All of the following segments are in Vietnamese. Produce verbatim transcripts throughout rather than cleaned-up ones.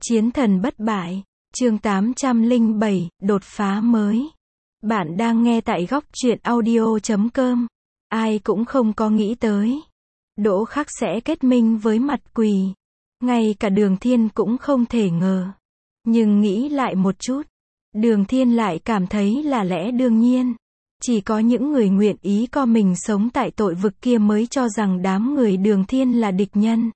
Chiến thần bất bại, chương tám trăm lẻ bảy, đột phá mới. Bạn đang nghe tại góc truyện audio chấm com. Ai cũng không có nghĩ tới. Đỗ Khắc sẽ kết minh với Mặt Quỳ. Ngay cả Đường Thiên cũng không thể ngờ. Nhưng nghĩ lại một chút, Đường Thiên lại cảm thấy là lẽ đương nhiên. Chỉ có những người nguyện ý co mình sống tại tội vực kia mới cho rằng đám người Đường Thiên là địch nhân.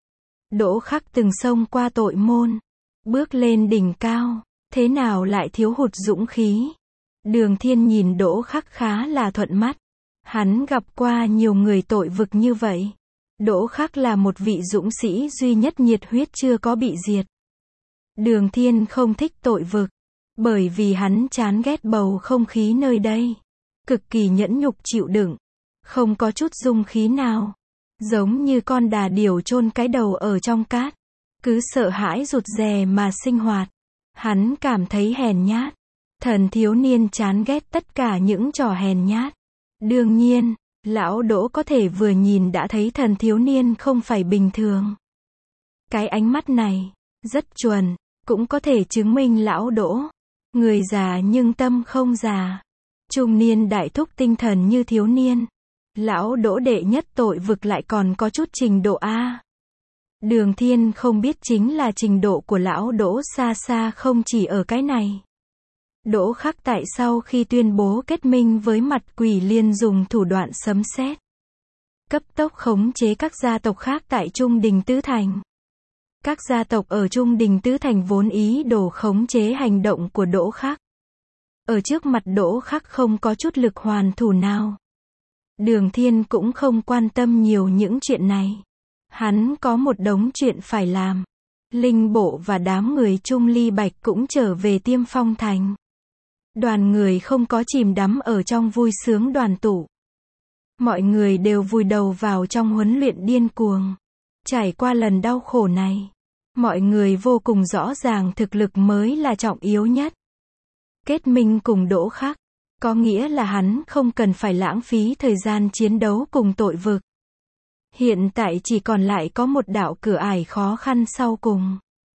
Đỗ Khắc từng xông qua tội môn, bước lên đỉnh cao, thế nào lại thiếu hụt dũng khí. Đường Thiên nhìn Đỗ Khắc khá là thuận mắt. Hắn gặp qua nhiều người tội vực như vậy. Đỗ Khắc là một vị dũng sĩ duy nhất nhiệt huyết chưa có bị diệt. Đường Thiên không thích tội vực, bởi vì hắn chán ghét bầu không khí nơi đây. Cực kỳ nhẫn nhục chịu đựng, không có chút dung khí nào. Giống như con đà điểu chôn cái đầu ở trong cát, cứ sợ hãi rụt rè mà sinh hoạt. Hắn cảm thấy hèn nhát. Thần thiếu niên chán ghét tất cả những trò hèn nhát. Đương nhiên, lão Đỗ có thể vừa nhìn đã thấy thần thiếu niên không phải bình thường. Cái ánh mắt này, rất chuẩn, cũng có thể chứng minh lão Đỗ. Người già nhưng tâm không già. Trung niên đại thúc tinh thần như thiếu niên. Lão Đỗ đệ nhất tội vực lại còn có chút trình độ A. Đường Thiên không biết chính là trình độ của lão Đỗ xa xa không chỉ ở cái này. Đỗ Khắc tại sau khi tuyên bố kết minh với Mặt Quỷ liền dùng thủ đoạn sấm sét, cấp tốc khống chế các gia tộc khác tại Trung Đình Tứ Thành. Các gia tộc ở Trung Đình Tứ Thành vốn ý đồ khống chế hành động của Đỗ Khắc. Ở trước mặt Đỗ Khắc không có chút lực hoàn thủ nào. Đường Thiên cũng không quan tâm nhiều những chuyện này. Hắn có một đống chuyện phải làm. Linh Bộ và đám người Trung Ly Bạch cũng trở về Tiêm Phong Thành. Đoàn người không có chìm đắm ở trong vui sướng đoàn tụ. Mọi người đều vùi đầu vào trong huấn luyện điên cuồng. Trải qua lần đau khổ này, mọi người vô cùng rõ ràng thực lực mới là trọng yếu nhất. Kết minh cùng Đỗ Khắc, có nghĩa là hắn không cần phải lãng phí thời gian chiến đấu cùng tội vực. Hiện tại chỉ còn lại có một đạo cửa ải khó khăn sau cùng.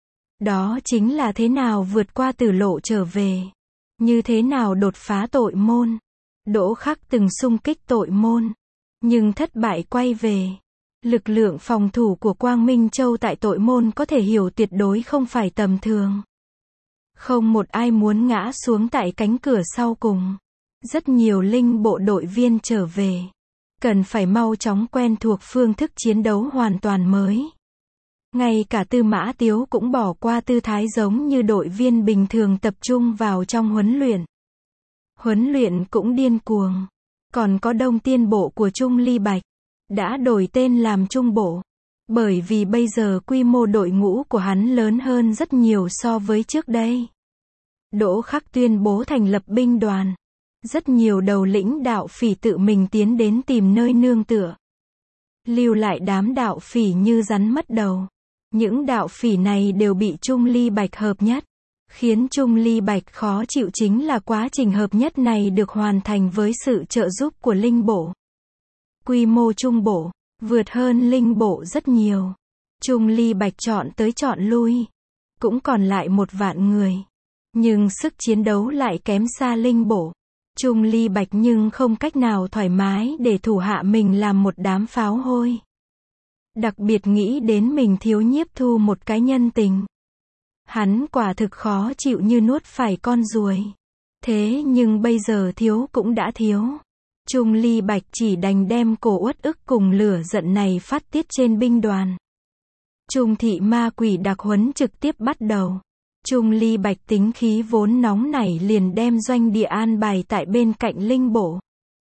Đó chính là thế nào vượt qua tử lộ trở về. Như thế nào đột phá tội môn. Đỗ Khắc từng xung kích tội môn, nhưng thất bại quay về. Lực lượng phòng thủ của Quang Minh Châu tại tội môn có thể hiểu tuyệt đối không phải tầm thường. Không một ai muốn ngã xuống tại cánh cửa sau cùng. Rất nhiều linh bộ đội viên trở về. Cần phải mau chóng quen thuộc phương thức chiến đấu hoàn toàn mới. Ngay cả Tư Mã Tiếu cũng bỏ qua tư thái giống như đội viên bình thường tập trung vào trong huấn luyện. Huấn luyện cũng điên cuồng. Còn có Đông Tiên Bộ của Trung Ly Bạch, đã đổi tên làm Trung Bộ. Bởi vì bây giờ quy mô đội ngũ của hắn lớn hơn rất nhiều so với trước đây. Đỗ Khắc tuyên bố thành lập binh đoàn. Rất nhiều đầu lĩnh đạo phỉ tự mình tiến đến tìm nơi nương tựa. Lưu lại đám đạo phỉ như rắn mất đầu. Những đạo phỉ này đều bị Trung Ly Bạch hợp nhất. Khiến Trung Ly Bạch khó chịu chính là quá trình hợp nhất này được hoàn thành với sự trợ giúp của Linh Bộ. Quy mô Trung Bộ, vượt hơn Linh Bộ rất nhiều. Trung Ly Bạch chọn tới chọn lui. Cũng còn lại một vạn người. Nhưng sức chiến đấu lại kém xa Linh Bộ. Trung Ly Bạch nhưng không cách nào thoải mái để thủ hạ mình làm một đám pháo hôi. Đặc biệt nghĩ đến mình thiếu Nhiếp Thu một cái nhân tình. Hắn quả thực khó chịu như nuốt phải con ruồi. Thế nhưng bây giờ thiếu cũng đã thiếu. Trung Ly Bạch chỉ đành đem cổ uất ức cùng lửa giận này phát tiết trên binh đoàn. Trung thị ma quỷ đặc huấn trực tiếp bắt đầu. Trung Ly Bạch tính khí vốn nóng nảy liền đem doanh địa an bài tại bên cạnh Linh Bộ.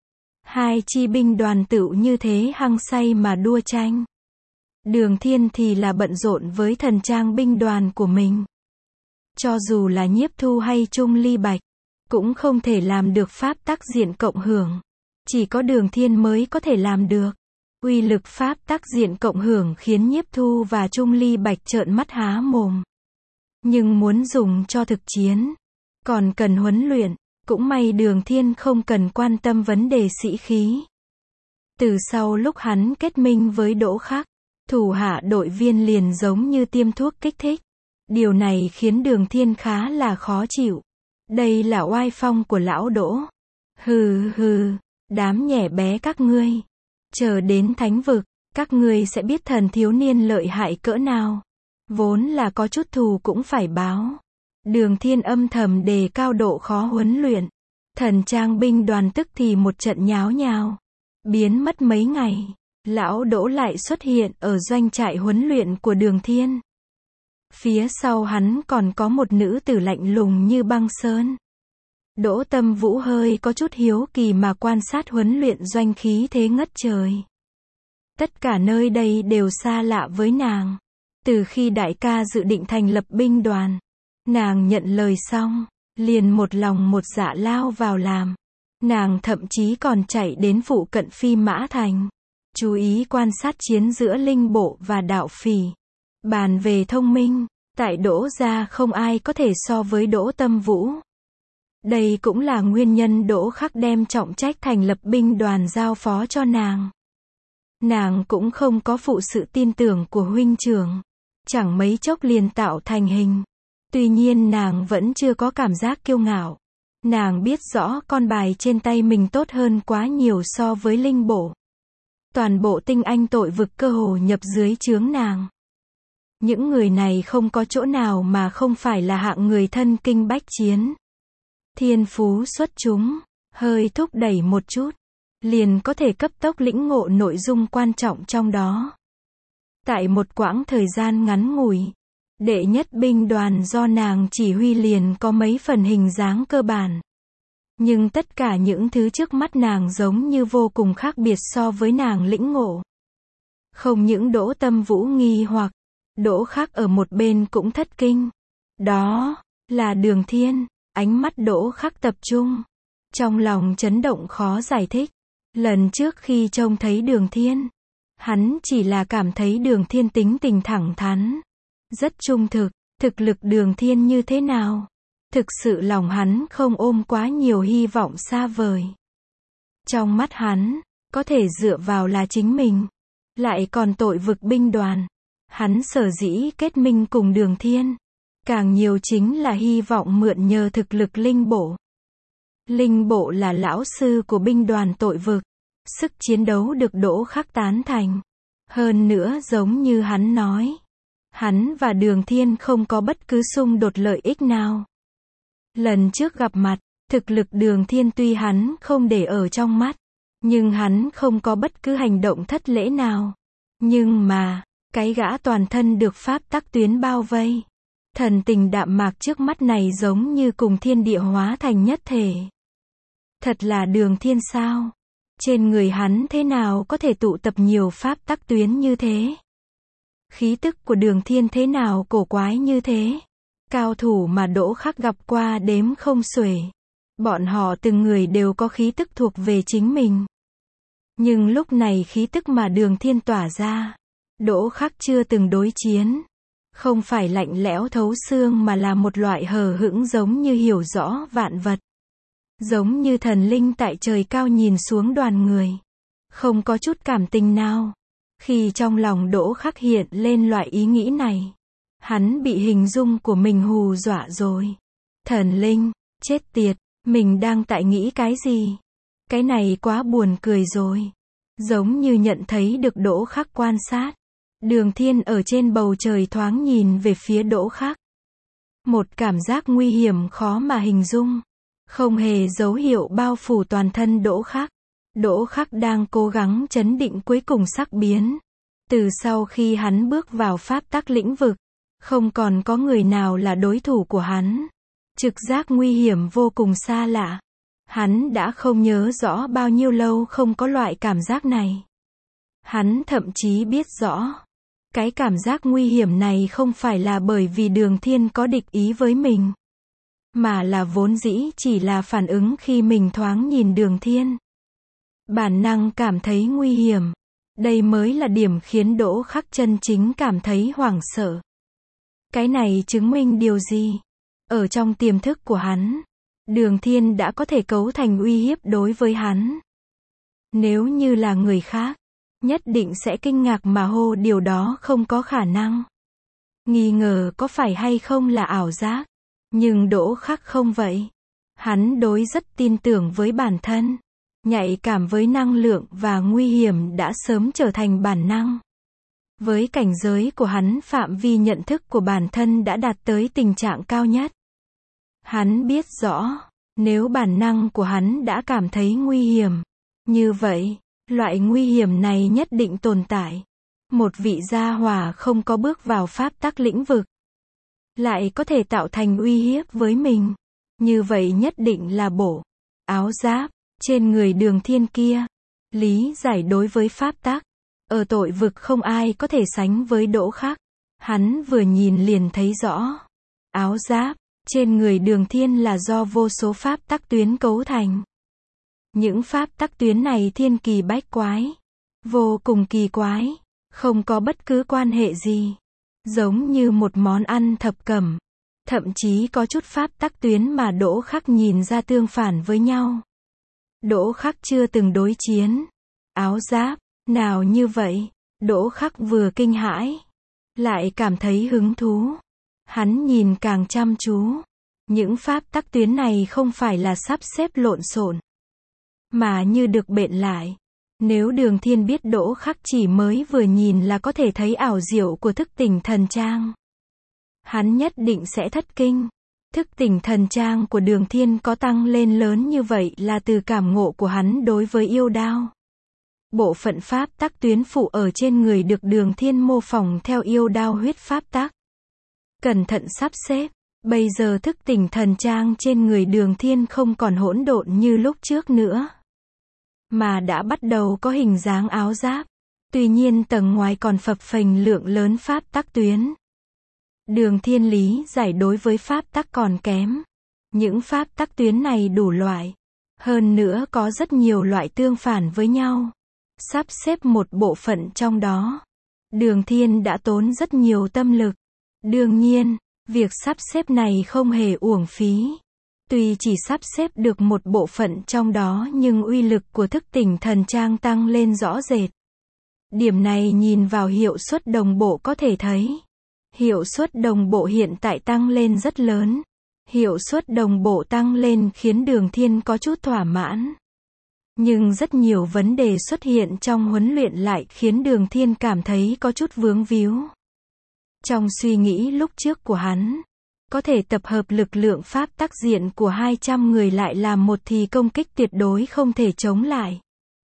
Hai chi binh đoàn tựu như thế hăng say mà đua tranh. Đường Thiên thì là bận rộn với thần trang binh đoàn của mình. Cho dù là Nhiếp Thu hay Trung Ly Bạch, cũng không thể làm được pháp tác diện cộng hưởng. Chỉ có Đường Thiên mới có thể làm được. Uy lực pháp tác diện cộng hưởng khiến Nhiếp Thu và Trung Ly Bạch trợn mắt há mồm. Nhưng muốn dùng cho thực chiến, còn cần huấn luyện. Cũng may Đường Thiên không cần quan tâm vấn đề sĩ khí. Từ sau lúc hắn kết minh với Đỗ Khắc, thủ hạ đội viên liền giống như tiêm thuốc kích thích. Điều này khiến Đường Thiên khá là khó chịu. Đây là oai phong của lão Đỗ. Hừ hừ, đám nhẻ bé các ngươi. Chờ đến thánh vực, các ngươi sẽ biết thần thiếu niên lợi hại cỡ nào. Vốn là có chút thù cũng phải báo. Đường Thiên âm thầm đề cao độ khó huấn luyện. Thần trang binh đoàn tức thì một trận nháo nhào. Biến mất mấy ngày, lão Đỗ lại xuất hiện ở doanh trại huấn luyện của Đường Thiên. Phía sau hắn còn có một nữ tử lạnh lùng như băng sơn. Đỗ Tâm Vũ hơi có chút hiếu kỳ mà quan sát huấn luyện doanh khí thế ngất trời. Tất cả nơi đây đều xa lạ với nàng. Từ khi đại ca dự định thành lập binh đoàn, nàng nhận lời xong, liền một lòng một dạ lao vào làm. Nàng thậm chí còn chạy đến phụ cận Phi Mã Thành, chú ý quan sát chiến giữa linh bộ và đạo phỉ. Bàn về thông minh, tại Đỗ gia không ai có thể so với Đỗ Tâm Vũ. Đây cũng là nguyên nhân Đỗ Khắc đem trọng trách thành lập binh đoàn giao phó cho nàng. Nàng cũng không có phụ sự tin tưởng của huynh trưởng, chẳng mấy chốc liền tạo thành hình. Tuy nhiên nàng vẫn chưa có cảm giác kiêu ngạo. Nàng biết rõ con bài trên tay mình tốt hơn quá nhiều so với linh bộ. Toàn bộ tinh anh tội vực cơ hồ nhập dưới trướng nàng. Những người này không có chỗ nào mà không phải là hạng người thân kinh bách chiến. Thiên phú xuất chúng, hơi thúc đẩy một chút, liền có thể cấp tốc lĩnh ngộ nội dung quan trọng trong đó. Tại một quãng thời gian ngắn ngủi, đệ nhất binh đoàn do nàng chỉ huy liền có mấy phần hình dáng cơ bản. Nhưng tất cả những thứ trước mắt nàng giống như vô cùng khác biệt so với nàng lĩnh ngộ. Không những Đỗ Tâm Vũ nghi hoặc, Đỗ Khắc ở một bên cũng thất kinh. Đó là Đường Thiên. Ánh mắt Đỗ Khắc tập trung, trong lòng chấn động khó giải thích. Lần trước khi trông thấy Đường Thiên, hắn chỉ là cảm thấy Đường Thiên tính tình thẳng thắn, rất trung thực. Thực lực Đường Thiên như thế nào? Thực sự lòng hắn không ôm quá nhiều hy vọng xa vời. Trong mắt hắn, có thể dựa vào là chính mình. Lại còn tội vực binh đoàn. Hắn sở dĩ kết minh cùng Đường Thiên, càng nhiều chính là hy vọng mượn nhờ thực lực linh bộ. Linh bộ là lão sư của binh đoàn tội vực. Sức chiến đấu được Đỗ Khắc tán thành. Hơn nữa giống như hắn nói, hắn và Đường Thiên không có bất cứ xung đột lợi ích nào. Lần trước gặp mặt, thực lực Đường Thiên tuy hắn không để ở trong mắt, nhưng hắn không có bất cứ hành động thất lễ nào. Nhưng mà, cái gã toàn thân được pháp tắc tuyến bao vây, thần tình đạm mạc trước mắt này giống như cùng thiên địa hóa thành nhất thể. Thật là Đường Thiên sao? Trên người hắn thế nào có thể tụ tập nhiều pháp tắc tuyến như thế? Khí tức của Đường Thiên thế nào cổ quái như thế? Cao thủ mà Đỗ Khắc gặp qua đếm không xuể. Bọn họ từng người đều có khí tức thuộc về chính mình. Nhưng lúc này khí tức mà Đường Thiên tỏa ra, Đỗ Khắc chưa từng đối chiến. Không phải lạnh lẽo thấu xương mà là một loại hờ hững giống như hiểu rõ vạn vật. Giống như thần linh tại trời cao nhìn xuống đoàn người. Không có chút cảm tình nào. Khi trong lòng Đỗ Khắc hiện lên loại ý nghĩ này, hắn bị hình dung của mình hù dọa rồi. Thần linh, chết tiệt, mình đang tại nghĩ cái gì? Cái này quá buồn cười rồi. Giống như nhận thấy được Đỗ Khắc quan sát. Đường Thiên ở trên bầu trời thoáng nhìn về phía Đỗ Khắc. Một cảm giác nguy hiểm khó mà hình dung. Không hề dấu hiệu bao phủ toàn thân Đỗ Khắc. Đỗ Khắc đang cố gắng trấn định cuối cùng sắc biến. Từ sau khi hắn bước vào pháp tắc lĩnh vực, không còn có người nào là đối thủ của hắn. Trực giác nguy hiểm vô cùng xa lạ. Hắn đã không nhớ rõ bao nhiêu lâu không có loại cảm giác này. Hắn thậm chí biết rõ, cái cảm giác nguy hiểm này không phải là bởi vì Đường Thiên có địch ý với mình, mà là vốn dĩ chỉ là phản ứng khi mình thoáng nhìn Đường Thiên. Bản năng cảm thấy nguy hiểm. Đây mới là điểm khiến Đỗ Khắc chân chính cảm thấy hoảng sợ. Cái này chứng minh điều gì? Ở trong tiềm thức của hắn, Đường Thiên đã có thể cấu thành uy hiếp đối với hắn. Nếu như là người khác, nhất định sẽ kinh ngạc mà hô điều đó không có khả năng. nghi ngờ có phải hay không là ảo giác. Nhưng Đỗ Khắc không vậy. Hắn đối rất tin tưởng với bản thân. Nhạy cảm với năng lượng và nguy hiểm đã sớm trở thành bản năng. Với cảnh giới của hắn, phạm vi nhận thức của bản thân đã đạt tới tình trạng cao nhất. Hắn biết rõ, nếu bản năng của hắn đã cảm thấy nguy hiểm, như vậy, loại nguy hiểm này nhất định tồn tại. Một vị gia hỏa không có bước vào pháp tắc lĩnh vực, lại có thể tạo thành uy hiếp với mình. Như vậy nhất định là bộ áo giáp trên người Đường Thiên kia. Lý giải đối với pháp tắc, ở tội vực không ai có thể sánh với Đỗ Khắc. Hắn vừa nhìn liền thấy rõ. Áo giáp trên người Đường Thiên là do vô số pháp tắc tuyến cấu thành. Những pháp tắc tuyến này thiên kỳ bách quái, vô cùng kỳ quái, không có bất cứ quan hệ gì. Giống như một món ăn thập cẩm. Thậm chí có chút pháp tắc tuyến mà Đỗ Khắc nhìn ra tương phản với nhau. Đỗ Khắc chưa từng đối chiến. Áo giáp nào như vậy? Đỗ Khắc vừa kinh hãi, lại cảm thấy hứng thú. Hắn nhìn càng chăm chú. Những pháp tắc tuyến này không phải là sắp xếp lộn xộn, mà như được bện lại. Nếu Đường Thiên biết Đỗ Khắc chỉ mới vừa nhìn là có thể thấy ảo diệu của thức tỉnh thần trang, hắn nhất định sẽ thất kinh. Thức tỉnh thần trang của Đường Thiên có tăng lên lớn như vậy là từ cảm ngộ của hắn đối với yêu đao. Bộ phận pháp tắc tuyến phụ ở trên người được Đường Thiên mô phỏng theo yêu đao huyết pháp tắc. Cẩn thận sắp xếp, bây giờ thức tỉnh thần trang trên người Đường Thiên không còn hỗn độn như lúc trước nữa, mà đã bắt đầu có hình dáng áo giáp. Tuy nhiên tầng ngoài còn phập phềnh lượng lớn pháp tắc tuyến. Đường Thiên lý giải đối với pháp tắc còn kém. Những pháp tắc tuyến này đủ loại. Hơn nữa có rất nhiều loại tương phản với nhau. Sắp xếp một bộ phận trong đó, Đường Thiên đã tốn rất nhiều tâm lực. Đương nhiên, việc sắp xếp này không hề uổng phí. Tuy chỉ sắp xếp được một bộ phận trong đó nhưng uy lực của thức tỉnh thần trang tăng lên rõ rệt. Điểm này nhìn vào hiệu suất đồng bộ có thể thấy. Hiệu suất đồng bộ hiện tại tăng lên rất lớn. Hiệu suất đồng bộ tăng lên khiến Đường Thiên có chút thỏa mãn. Nhưng rất nhiều vấn đề xuất hiện trong huấn luyện lại khiến Đường Thiên cảm thấy có chút vướng víu. Trong suy nghĩ lúc trước của hắn, có thể tập hợp lực lượng pháp tắc diện của hai trăm người lại làm một thì công kích tuyệt đối không thể chống lại.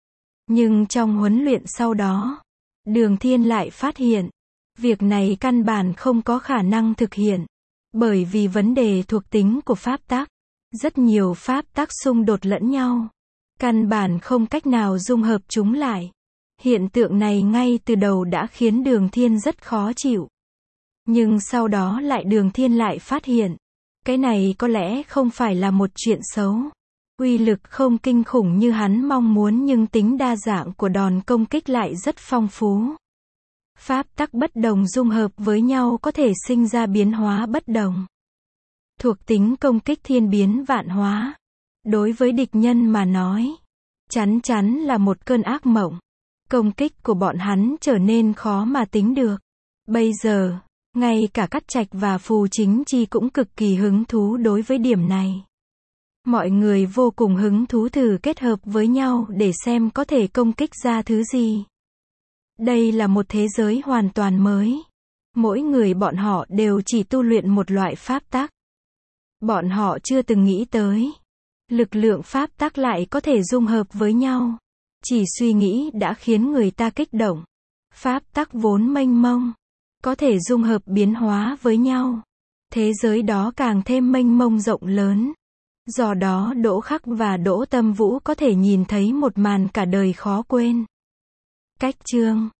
Nhưng trong huấn luyện sau đó, Đường Thiên lại phát hiện, việc này căn bản không có khả năng thực hiện. Bởi vì vấn đề thuộc tính của pháp tắc, rất nhiều pháp tắc xung đột lẫn nhau. Căn bản không cách nào dung hợp chúng lại. Hiện tượng này ngay từ đầu đã khiến Đường Thiên rất khó chịu. Nhưng sau đó lại Đường Thiên lại phát hiện, cái này có lẽ không phải là một chuyện xấu. Uy lực không kinh khủng như hắn mong muốn nhưng tính đa dạng của đòn công kích lại rất phong phú. Pháp tắc bất đồng dung hợp với nhau có thể sinh ra biến hóa bất đồng. Thuộc tính công kích thiên biến vạn hóa. Đối với địch nhân mà nói, chắn chắn là một cơn ác mộng. Công kích của bọn hắn trở nên khó mà tính được. Bây giờ, ngay cả Cát Trạch và Phù Chính Chi cũng cực kỳ hứng thú đối với điểm này. Mọi người vô cùng hứng thú thử kết hợp với nhau để xem có thể công kích ra thứ gì. Đây là một thế giới hoàn toàn mới. Mỗi người bọn họ đều chỉ tu luyện một loại pháp tắc. Bọn họ chưa từng nghĩ tới lực lượng pháp tắc lại có thể dung hợp với nhau. Chỉ suy nghĩ đã khiến người ta kích động. Pháp tắc vốn mênh mông, có thể dung hợp biến hóa với nhau. Thế giới đó càng thêm mênh mông rộng lớn. Do đó Đỗ Khắc và Đỗ Tâm Vũ có thể nhìn thấy một màn cả đời khó quên. Cách chương